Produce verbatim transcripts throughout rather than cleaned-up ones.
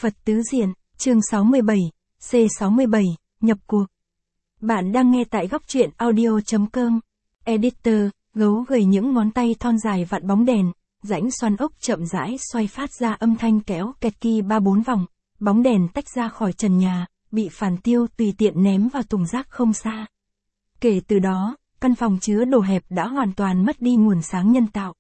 Phật Tứ Diện, chương sáu mươi bảy, C sáu mươi bảy, nhập cuộc. Bạn đang nghe tại góc truyện audio.com. Editor, gấu gầy những ngón tay thon dài vặn bóng đèn, rãnh xoắn ốc chậm rãi xoay phát ra âm thanh kéo kẹt ki ba bốn vòng, bóng đèn tách ra khỏi trần nhà, bị Phản Tiêu tùy tiện ném vào thùng rác không xa. Kể từ đó, căn phòng chứa đồ hẹp đã hoàn toàn mất đi nguồn sáng nhân tạo.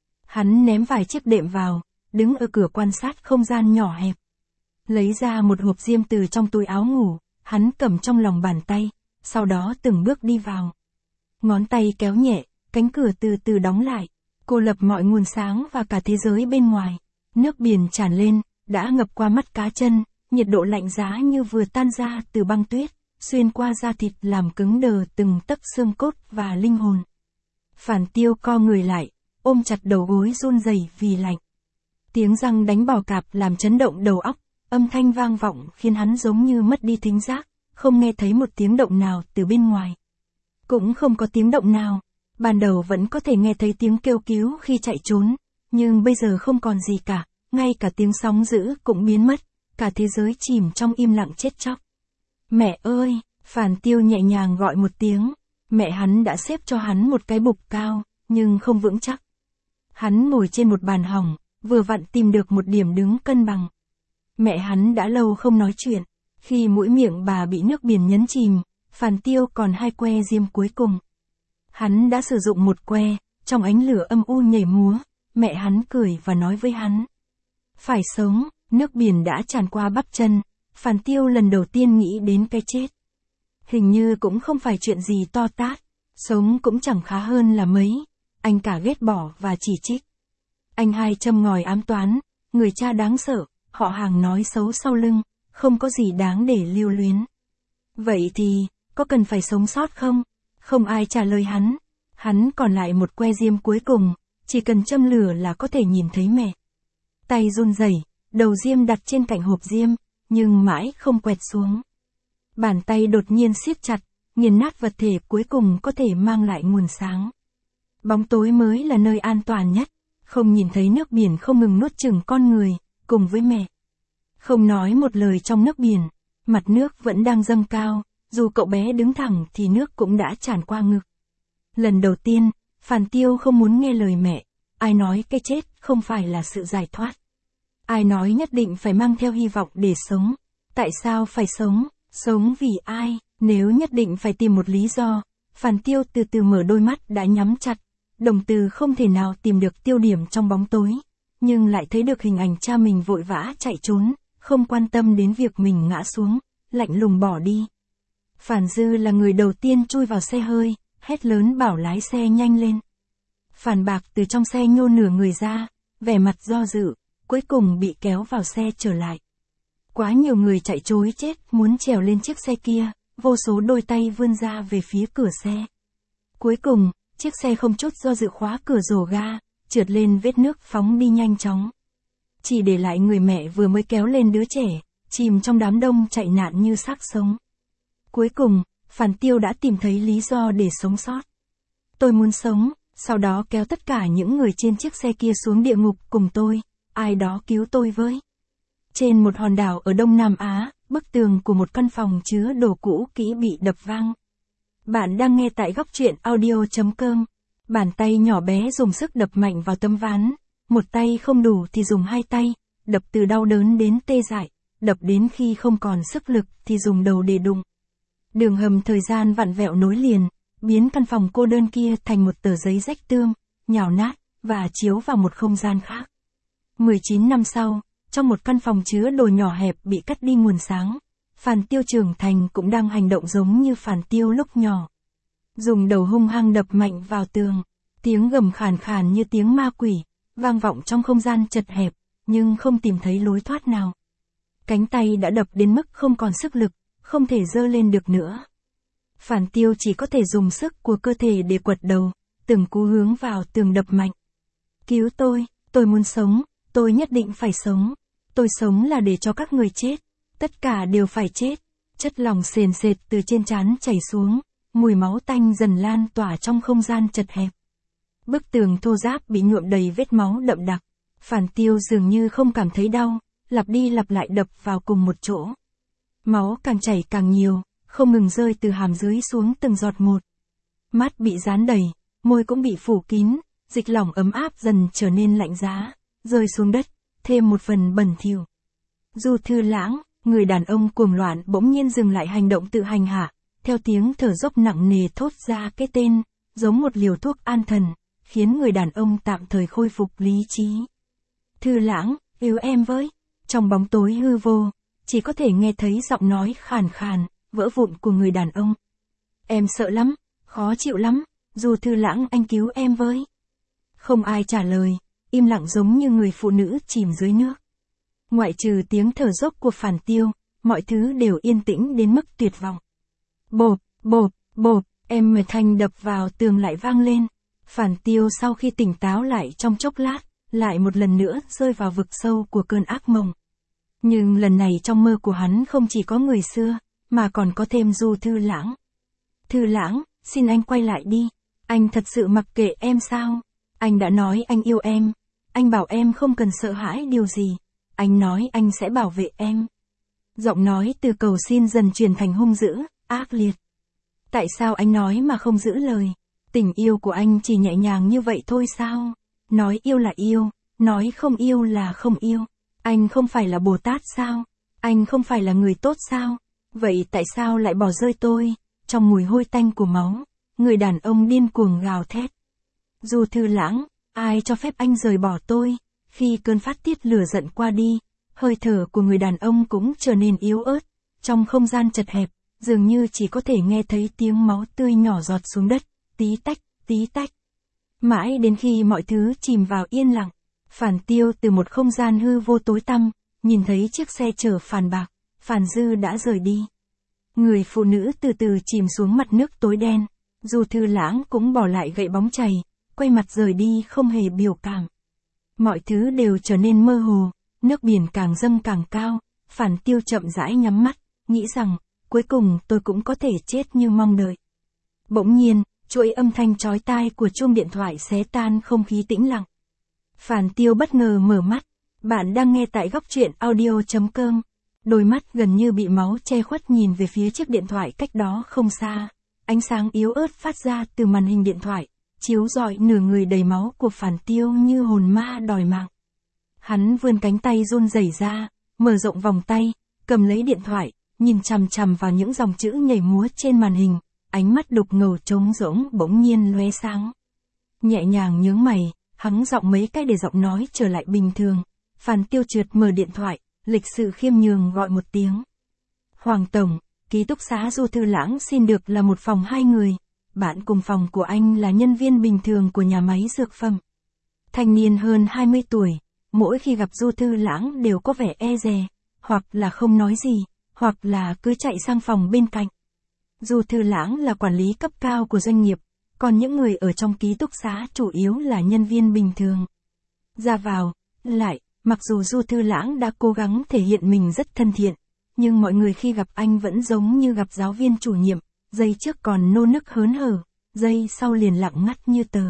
Hắn ném vài chiếc đệm vào, đứng ở cửa quan sát không gian nhỏ hẹp. Lấy ra một hộp diêm từ trong túi áo ngủ, hắn cầm trong lòng bàn tay, sau đó từng bước đi vào. Ngón tay kéo nhẹ, cánh cửa từ từ đóng lại, cô lập mọi nguồn sáng và cả thế giới bên ngoài. Nước biển tràn lên, đã ngập qua mắt cá chân, nhiệt độ lạnh giá như vừa tan ra từ băng tuyết, xuyên qua da thịt làm cứng đờ từng tấc xương cốt và linh hồn. Phản Tiêu co người lại, ôm chặt đầu gối run rẩy vì lạnh. Tiếng răng đánh bò cạp làm chấn động đầu óc, âm thanh vang vọng khiến hắn giống như mất đi thính giác, không nghe thấy một tiếng động nào từ bên ngoài. Cũng không có tiếng động nào, ban đầu vẫn có thể nghe thấy tiếng kêu cứu khi chạy trốn, nhưng bây giờ không còn gì cả, ngay cả tiếng sóng dữ cũng biến mất, cả thế giới chìm trong im lặng chết chóc. Mẹ ơi, Phản Tiêu nhẹ nhàng gọi một tiếng, mẹ hắn đã xếp cho hắn một cái bục cao, nhưng không vững chắc. Hắn ngồi trên một bàn hỏng, vừa vặn tìm được một điểm đứng cân bằng. Mẹ hắn đã lâu không nói chuyện, khi mũi miệng bà bị nước biển nhấn chìm, Phản Tiêu còn hai que diêm cuối cùng. Hắn đã sử dụng một que, trong ánh lửa âm u nhảy múa, mẹ hắn cười và nói với hắn. Phải sống, nước biển đã tràn qua bắp chân, Phản Tiêu lần đầu tiên nghĩ đến cái chết. Hình như cũng không phải chuyện gì to tát, sống cũng chẳng khá hơn là mấy, anh cả ghét bỏ và chỉ trích. Anh hai châm ngòi ám toán, người cha đáng sợ, họ hàng nói xấu sau lưng, không có gì đáng để lưu luyến. Vậy thì, có cần phải sống sót không? Không ai trả lời hắn. Hắn còn lại một que diêm cuối cùng, chỉ cần châm lửa là có thể nhìn thấy mẹ. Tay run rẩy, đầu diêm đặt trên cạnh hộp diêm, nhưng mãi không quẹt xuống. Bàn tay đột nhiên siết chặt, nghiền nát vật thể cuối cùng có thể mang lại nguồn sáng. Bóng tối mới là nơi an toàn nhất, không nhìn thấy nước biển không ngừng nuốt chửng con người, cùng với mẹ. Không nói một lời trong nước biển, mặt nước vẫn đang dâng cao, dù cậu bé đứng thẳng thì nước cũng đã tràn qua ngực. Lần đầu tiên, Phản Tiêu không muốn nghe lời mẹ, ai nói cái chết không phải là sự giải thoát. Ai nói nhất định phải mang theo hy vọng để sống, tại sao phải sống, sống vì ai, nếu nhất định phải tìm một lý do. Phản Tiêu từ từ mở đôi mắt đã nhắm chặt, đồng từ không thể nào tìm được tiêu điểm trong bóng tối, nhưng lại thấy được hình ảnh cha mình vội vã chạy trốn, không quan tâm đến việc mình ngã xuống, lạnh lùng bỏ đi. Phản Dư là người đầu tiên chui vào xe hơi, hét lớn bảo lái xe nhanh lên. Phản Bạc từ trong xe nhô nửa người ra, vẻ mặt do dự, cuối cùng bị kéo vào xe trở lại. Quá nhiều người chạy trối chết muốn trèo lên chiếc xe kia, vô số đôi tay vươn ra về phía cửa xe. Cuối cùng, chiếc xe không chút do dự khóa cửa rồ ga, trượt lên vết nước phóng đi nhanh chóng. Chỉ để lại người mẹ vừa mới kéo lên đứa trẻ, chìm trong đám đông chạy nạn như xác sống. Cuối cùng, Phản Tiêu đã tìm thấy lý do để sống sót. Tôi muốn sống, sau đó kéo tất cả những người trên chiếc xe kia xuống địa ngục cùng tôi, ai đó cứu tôi với. Trên một hòn đảo ở Đông Nam Á, bức tường của một căn phòng chứa đồ cũ kỹ bị đập vang. Bạn đang nghe tại góc truyện audio.com. Bàn tay nhỏ bé dùng sức đập mạnh vào tấm ván, một tay không đủ thì dùng hai tay, đập từ đau đớn đến tê dại, đập đến khi không còn sức lực thì dùng đầu để đụng. Đường hầm thời gian vặn vẹo nối liền, biến căn phòng cô đơn kia thành một tờ giấy rách tươm, nhào nát, và chiếu vào một không gian khác. mười chín năm sau, trong một căn phòng chứa đồ nhỏ hẹp bị cắt đi nguồn sáng, Phản Tiêu trưởng thành cũng đang hành động giống như Phản Tiêu lúc nhỏ. Dùng đầu hung hăng đập mạnh vào tường, tiếng gầm khàn khàn như tiếng ma quỷ, vang vọng trong không gian chật hẹp, nhưng không tìm thấy lối thoát nào. Cánh tay đã đập đến mức không còn sức lực, không thể giơ lên được nữa. Phản Tiêu chỉ có thể dùng sức của cơ thể để quật đầu, từng cú hướng vào tường đập mạnh. Cứu tôi, tôi muốn sống, tôi nhất định phải sống. Tôi sống là để cho các người chết, tất cả đều phải chết. Chất lỏng sền sệt từ trên trán chảy xuống, mùi máu tanh dần lan tỏa trong không gian chật hẹp. Bức tường thô ráp bị nhuộm đầy vết máu đậm đặc. Phản Tiêu dường như không cảm thấy đau, lặp đi lặp lại đập vào cùng một chỗ. Máu càng chảy càng nhiều, không ngừng rơi từ hàm dưới xuống từng giọt một. Mắt bị dán đầy, môi cũng bị phủ kín, dịch lỏng ấm áp dần trở nên lạnh giá, rơi xuống đất, thêm một phần bẩn thỉu. Du Thư Lãng, người đàn ông cuồng loạn bỗng nhiên dừng lại hành động tự hành hạ, theo tiếng thở dốc nặng nề thốt ra cái tên, giống một liều thuốc an thần, khiến người đàn ông tạm thời khôi phục lý trí. Thư Lãng, yêu em với. Trong bóng tối hư vô, chỉ có thể nghe thấy giọng nói khàn khàn, vỡ vụn của người đàn ông. Em sợ lắm, khó chịu lắm, Du Thư Lãng anh cứu em với. Không ai trả lời, im lặng giống như người phụ nữ chìm dưới nước. Ngoại trừ tiếng thở dốc của Phản Tiêu, mọi thứ đều yên tĩnh đến mức tuyệt vọng. Bộp, bộp, bộp, em mở thanh đập vào tường lại vang lên. Phản Tiêu sau khi tỉnh táo lại trong chốc lát, lại một lần nữa rơi vào vực sâu của cơn ác mộng. Nhưng lần này trong mơ của hắn không chỉ có người xưa, mà còn có thêm Du Thư Lãng. Thư Lãng, xin anh quay lại đi. Anh thật sự mặc kệ em sao? Anh đã nói anh yêu em. Anh bảo em không cần sợ hãi điều gì. Anh nói anh sẽ bảo vệ em. Giọng nói từ cầu xin dần chuyển thành hung dữ, ác liệt. Tại sao anh nói mà không giữ lời? Tình yêu của anh chỉ nhẹ nhàng như vậy thôi sao? Nói yêu là yêu, nói không yêu là không yêu. Anh không phải là Bồ Tát sao? Anh không phải là người tốt sao? Vậy tại sao lại bỏ rơi tôi? Trong mùi hôi tanh của máu, người đàn ông điên cuồng gào thét. Du Thư Lãng, ai cho phép anh rời bỏ tôi? Khi cơn phát tiết lửa giận qua đi, hơi thở của người đàn ông cũng trở nên yếu ớt. Trong không gian chật hẹp, dường như chỉ có thể nghe thấy tiếng máu tươi nhỏ giọt xuống đất, tí tách, tí tách. Mãi đến khi mọi thứ chìm vào yên lặng, Phản Tiêu từ một không gian hư vô tối tăm, nhìn thấy chiếc xe chở Phàn Bạc, Phàn Dư đã rời đi. Người phụ nữ từ từ chìm xuống mặt nước tối đen, Du Thư Lãng cũng bỏ lại gậy bóng chày, quay mặt rời đi không hề biểu cảm. Mọi thứ đều trở nên mơ hồ, nước biển càng dâng càng cao, Phản Tiêu chậm rãi nhắm mắt, nghĩ rằng, cuối cùng tôi cũng có thể chết như mong đợi. Bỗng nhiên, chuỗi âm thanh chói tai của chuông điện thoại xé tan không khí tĩnh lặng. Phản Tiêu bất ngờ mở mắt, bạn đang nghe tại góc truyện audio chấm com. Đôi mắt gần như bị máu che khuất nhìn về phía chiếc điện thoại cách đó không xa. Ánh sáng yếu ớt phát ra từ màn hình điện thoại, chiếu rọi nửa người đầy máu của Phản Tiêu như hồn ma đòi mạng. Hắn vươn cánh tay run rẩy ra, mở rộng vòng tay, cầm lấy điện thoại, nhìn chằm chằm vào những dòng chữ nhảy múa trên màn hình, ánh mắt đục ngầu trống rỗng bỗng nhiên lóe sáng. Nhẹ nhàng nhướng mày, hắn giọng mấy cái để giọng nói trở lại bình thường. Phản Tiêu trượt mở điện thoại, lịch sự khiêm nhường gọi một tiếng. Hoàng Tổng, ký túc xá Du Thư Lãng xin được là một phòng hai người. Bạn cùng phòng của anh là nhân viên bình thường của nhà máy dược phẩm. Thanh niên hơn hai mươi tuổi, mỗi khi gặp Du Thư Lãng đều có vẻ e dè, hoặc là không nói gì, hoặc là cứ chạy sang phòng bên cạnh. Du Thư Lãng là quản lý cấp cao của doanh nghiệp, còn những người ở trong ký túc xá chủ yếu là nhân viên bình thường. Ra vào, lại, mặc dù Du Thư Lãng đã cố gắng thể hiện mình rất thân thiện, nhưng mọi người khi gặp anh vẫn giống như gặp giáo viên chủ nhiệm, giây trước còn nô nức hớn hở, giây sau liền lặng ngắt như tờ.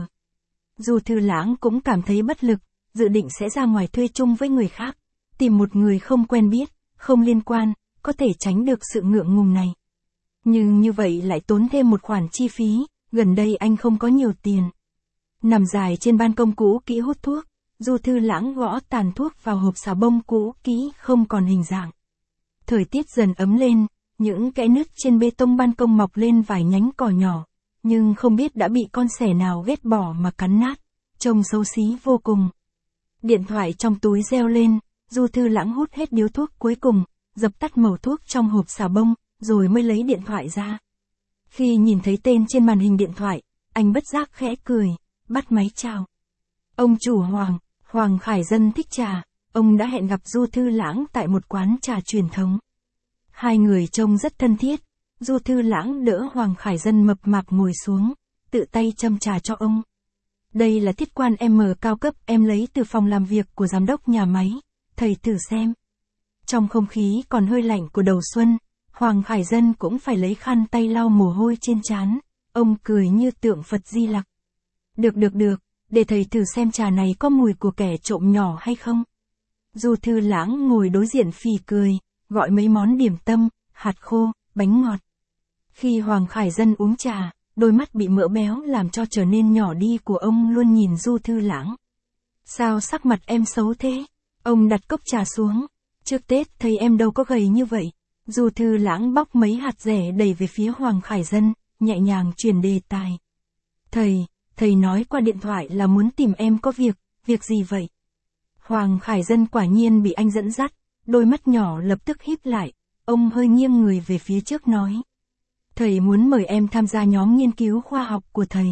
Du Thư Lãng cũng cảm thấy bất lực, dự định sẽ ra ngoài thuê chung với người khác, tìm một người không quen biết, không liên quan, có thể tránh được sự ngượng ngùng này. Nhưng như vậy lại tốn thêm một khoản chi phí, gần đây anh không có nhiều tiền. Nằm dài trên ban công cũ kỹ hút thuốc, Du Thư Lãng gõ tàn thuốc vào hộp xà bông cũ kỹ không còn hình dạng. Thời tiết dần ấm lên, những kẽ nứt trên bê tông ban công mọc lên vài nhánh cỏ nhỏ, nhưng không biết đã bị con sẻ nào ghét bỏ mà cắn nát, trông xấu xí vô cùng. Điện thoại trong túi reo lên, Du Thư Lãng hút hết điếu thuốc cuối cùng, dập tắt mẩu thuốc trong hộp xà bông, rồi mới lấy điện thoại ra. Khi nhìn thấy tên trên màn hình điện thoại, anh bất giác khẽ cười, bắt máy chào. Ông chủ Hoàng, Hoàng Khải Dân thích trà, ông đã hẹn gặp Du Thư Lãng tại một quán trà truyền thống. Hai người trông rất thân thiết, Du Thư Lãng đỡ Hoàng Khải Dân mập mạp ngồi xuống, tự tay châm trà cho ông. Đây là thiết quan M cao cấp em lấy từ phòng làm việc của giám đốc nhà máy, thầy thử xem. Trong không khí còn hơi lạnh của đầu xuân, Hoàng Khải Dân cũng phải lấy khăn tay lau mồ hôi trên trán, ông cười như tượng Phật Di Lặc. Được được được, để thầy thử xem trà này có mùi của kẻ trộm nhỏ hay không. Du Thư Lãng ngồi đối diện phì cười, gọi mấy món điểm tâm, hạt khô, bánh ngọt. Khi Hoàng Khải Dân uống trà, đôi mắt bị mỡ béo làm cho trở nên nhỏ đi của ông luôn nhìn Du Thư Lãng. Sao sắc mặt em xấu thế? Ông đặt cốc trà xuống. Trước Tết thấy em đâu có gầy như vậy. Du Thư Lãng bóc mấy hạt dẻ đẩy về phía Hoàng Khải Dân, nhẹ nhàng chuyển đề tài. Thầy, thầy nói qua điện thoại là muốn tìm em có việc, việc gì vậy? Hoàng Khải Dân quả nhiên bị anh dẫn dắt, đôi mắt nhỏ lập tức híp lại, ông hơi nghiêng người về phía trước nói. Thầy muốn mời em tham gia nhóm nghiên cứu khoa học của thầy.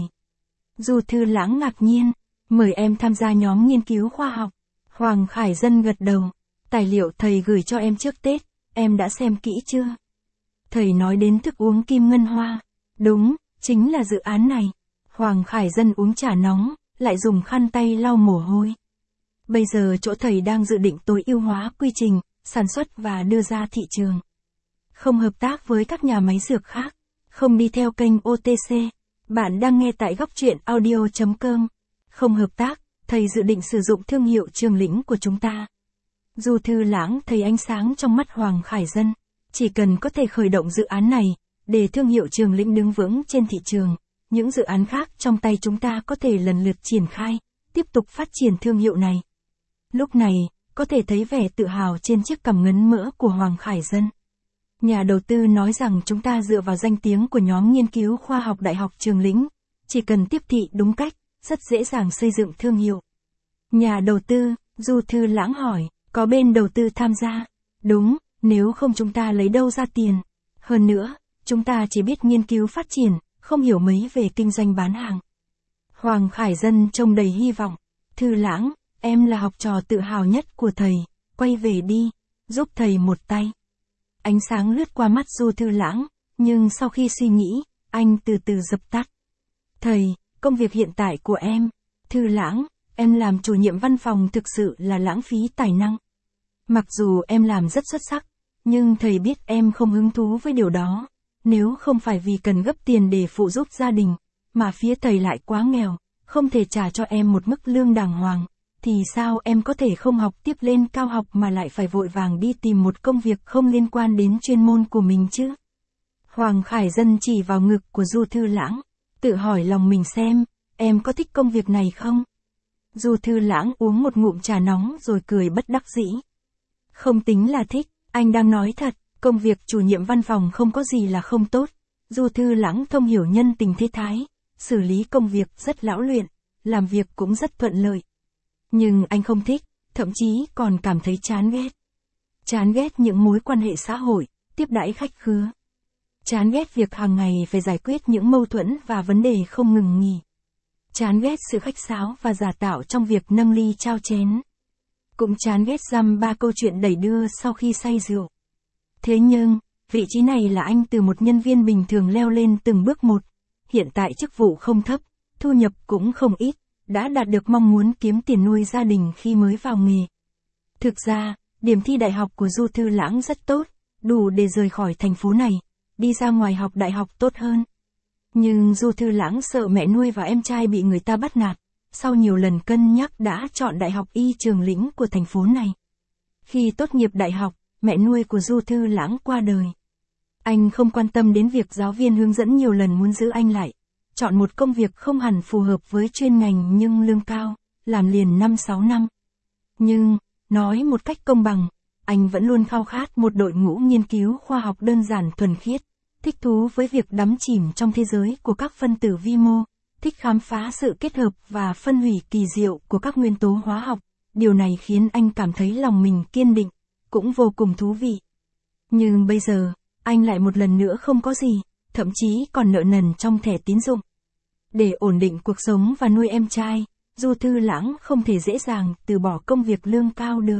Du Thư Lãng ngạc nhiên, mời em tham gia nhóm nghiên cứu khoa học. Hoàng Khải Dân gật đầu, tài liệu thầy gửi cho em trước Tết, em đã xem kỹ chưa? Thầy nói đến thức uống kim ngân hoa. Đúng, chính là dự án này. Hoàng Khải Dân uống trà nóng, lại dùng khăn tay lau mồ hôi. Bây giờ chỗ thầy đang dự định tối ưu hóa quy trình, sản xuất và đưa ra thị trường. Không hợp tác với các nhà máy dược khác, không đi theo kênh o tê xê. Bạn đang nghe tại góc truyện audio chấm com. Không hợp tác, thầy dự định sử dụng thương hiệu Trường Lĩnh của chúng ta. Du Thư Lãng thấy ánh sáng trong mắt Hoàng Khải Dân. Chỉ cần có thể khởi động dự án này, để thương hiệu Trường Lĩnh đứng vững trên thị trường, những dự án khác trong tay chúng ta có thể lần lượt triển khai, tiếp tục phát triển thương hiệu này. Lúc này, có thể thấy vẻ tự hào trên chiếc cằm ngấn mỡ của Hoàng Khải Dân. Nhà đầu tư nói rằng chúng ta dựa vào danh tiếng của nhóm nghiên cứu khoa học Đại học Trường Lĩnh, chỉ cần tiếp thị đúng cách, rất dễ dàng xây dựng thương hiệu. Nhà đầu tư, Du Thư Lãng hỏi, có bên đầu tư tham gia? Đúng, nếu không chúng ta lấy đâu ra tiền? Hơn nữa, chúng ta chỉ biết nghiên cứu phát triển, không hiểu mấy về kinh doanh bán hàng. Hoàng Khải Dân trông đầy hy vọng. Thư Lãng, em là học trò tự hào nhất của thầy, quay về đi, giúp thầy một tay. Ánh sáng lướt qua mắt Du Thư Lãng, nhưng sau khi suy nghĩ, anh từ từ dập tắt. Thầy, công việc hiện tại của em. Thư Lãng, em làm chủ nhiệm văn phòng thực sự là lãng phí tài năng. Mặc dù em làm rất xuất sắc, nhưng thầy biết em không hứng thú với điều đó. Nếu không phải vì cần gấp tiền để phụ giúp gia đình, mà phía thầy lại quá nghèo, không thể trả cho em một mức lương đàng hoàng, thì sao em có thể không học tiếp lên cao học mà lại phải vội vàng đi tìm một công việc không liên quan đến chuyên môn của mình chứ? Hoàng Khải Dân chỉ vào ngực của Du Thư Lãng, tự hỏi lòng mình xem, em có thích công việc này không? Du Thư Lãng uống một ngụm trà nóng rồi cười bất đắc dĩ. Không tính là thích, anh đang nói thật, công việc chủ nhiệm văn phòng không có gì là không tốt. Du Thư Lãng thông hiểu nhân tình thế thái, xử lý công việc rất lão luyện, làm việc cũng rất thuận lợi. Nhưng anh không thích, thậm chí còn cảm thấy chán ghét. Chán ghét những mối quan hệ xã hội, tiếp đãi khách khứa. Chán ghét việc hàng ngày phải giải quyết những mâu thuẫn và vấn đề không ngừng nghỉ. Chán ghét sự khách sáo và giả tạo trong việc nâng ly trao chén. Cũng chán ghét dăm ba câu chuyện đẩy đưa sau khi say rượu. Thế nhưng, vị trí này là anh từ một nhân viên bình thường leo lên từng bước một. Hiện tại chức vụ không thấp, thu nhập cũng không ít, đã đạt được mong muốn kiếm tiền nuôi gia đình khi mới vào nghề. Thực ra, điểm thi đại học của Du Thư Lãng rất tốt, đủ để rời khỏi thành phố này, đi ra ngoài học đại học tốt hơn. Nhưng Du Thư Lãng sợ mẹ nuôi và em trai bị người ta bắt nạt, sau nhiều lần cân nhắc đã chọn Đại học Y Trường Lĩnh của thành phố này. Khi tốt nghiệp đại học, mẹ nuôi của Du Thư Lãng qua đời. Anh không quan tâm đến việc giáo viên hướng dẫn nhiều lần muốn giữ anh lại, chọn một công việc không hẳn phù hợp với chuyên ngành nhưng lương cao, làm liền năm sáu năm. Nhưng, nói một cách công bằng, anh vẫn luôn khao khát một đội ngũ nghiên cứu khoa học đơn giản thuần khiết, thích thú với việc đắm chìm trong thế giới của các phân tử vi mô, thích khám phá sự kết hợp và phân hủy kỳ diệu của các nguyên tố hóa học. Điều này khiến anh cảm thấy lòng mình kiên định, cũng vô cùng thú vị. Nhưng bây giờ, anh lại một lần nữa không có gì, thậm chí còn nợ nần trong thẻ tín dụng. Để ổn định cuộc sống và nuôi em trai, Du Thư Lãng không thể dễ dàng từ bỏ công việc lương cao được.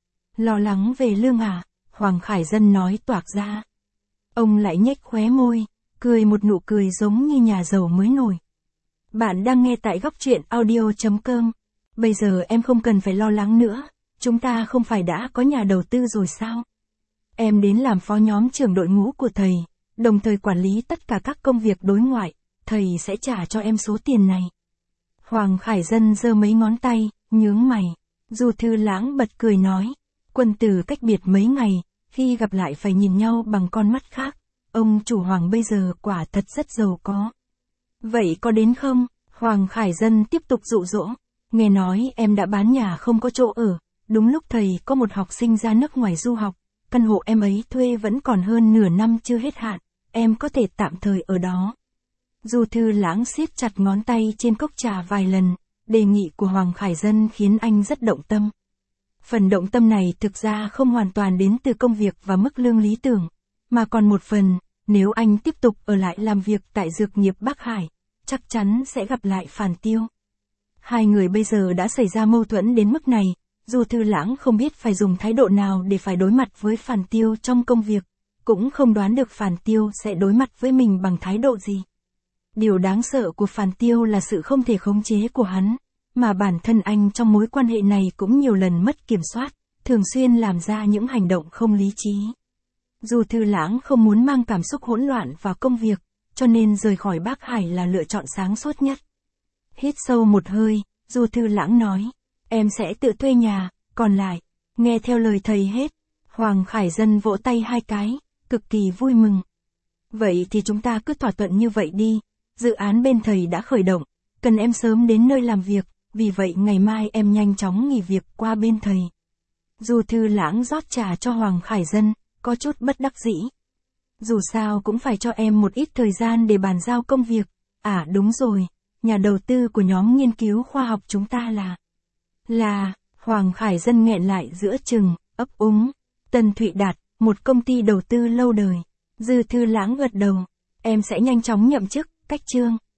Lo lắng về lương à? Hoàng Khải Dân nói toạc ra. Ông lại nhếch khóe môi, cười một nụ cười giống như nhà giàu mới nổi. Bạn đang nghe tại góc truyện audio chấm com. Bây giờ em không cần phải lo lắng nữa, chúng ta không phải đã có nhà đầu tư rồi sao? Em đến làm phó nhóm trưởng đội ngũ của thầy, đồng thời quản lý tất cả các công việc đối ngoại, thầy sẽ trả cho em số tiền này. Hoàng Khải Dân giơ mấy ngón tay, nhướng mày. Du Thư Lãng bật cười nói, quân tử cách biệt mấy ngày, khi gặp lại phải nhìn nhau bằng con mắt khác, ông chủ Hoàng bây giờ quả thật rất giàu có. Vậy có đến không? Hoàng Khải Dân tiếp tục dụ dỗ, nghe nói em đã bán nhà không có chỗ ở, đúng lúc thầy có một học sinh ra nước ngoài du học, căn hộ em ấy thuê vẫn còn hơn nửa năm chưa hết hạn, em có thể tạm thời ở đó. Du Thư Lãng siết chặt ngón tay trên cốc trà vài lần, đề nghị của Hoàng Khải Dân khiến anh rất động tâm. Phần động tâm này thực ra không hoàn toàn đến từ công việc và mức lương lý tưởng, mà còn một phần, nếu anh tiếp tục ở lại làm việc tại Dược nghiệp Bắc Hải, chắc chắn sẽ gặp lại Phàn Tiêu. Hai người bây giờ đã xảy ra mâu thuẫn đến mức này, Du Thư Lãng không biết phải dùng thái độ nào để phải đối mặt với Phàn Tiêu trong công việc, cũng không đoán được Phàn Tiêu sẽ đối mặt với mình bằng thái độ gì. Điều đáng sợ của Phàn Tiêu là sự không thể khống chế của hắn, mà bản thân anh trong mối quan hệ này cũng nhiều lần mất kiểm soát, thường xuyên làm ra những hành động không lý trí. Du Thư Lãng không muốn mang cảm xúc hỗn loạn vào công việc, cho nên rời khỏi Bắc Hải là lựa chọn sáng suốt nhất. Hít sâu một hơi, Du Thư Lãng nói, em sẽ tự thuê nhà, còn lại, nghe theo lời thầy hết. Hoàng Khải Dân vỗ tay hai cái, cực kỳ vui mừng. Vậy thì chúng ta cứ thỏa thuận như vậy đi, dự án bên thầy đã khởi động, cần em sớm đến nơi làm việc, vì vậy ngày mai em nhanh chóng nghỉ việc qua bên thầy. Du Thư Lãng rót trà cho Hoàng Khải Dân, có chút bất đắc dĩ. Dù sao cũng phải cho em một ít thời gian để bàn giao công việc. À đúng rồi, nhà đầu tư của nhóm nghiên cứu khoa học chúng ta là... Là, Hoàng Khải Dân nghẹn lại giữa chừng, ấp úng. Tân Thụy Đạt, một công ty đầu tư lâu đời. Dư Thư Lãng gật đầu. Em sẽ nhanh chóng nhậm chức, cách chương.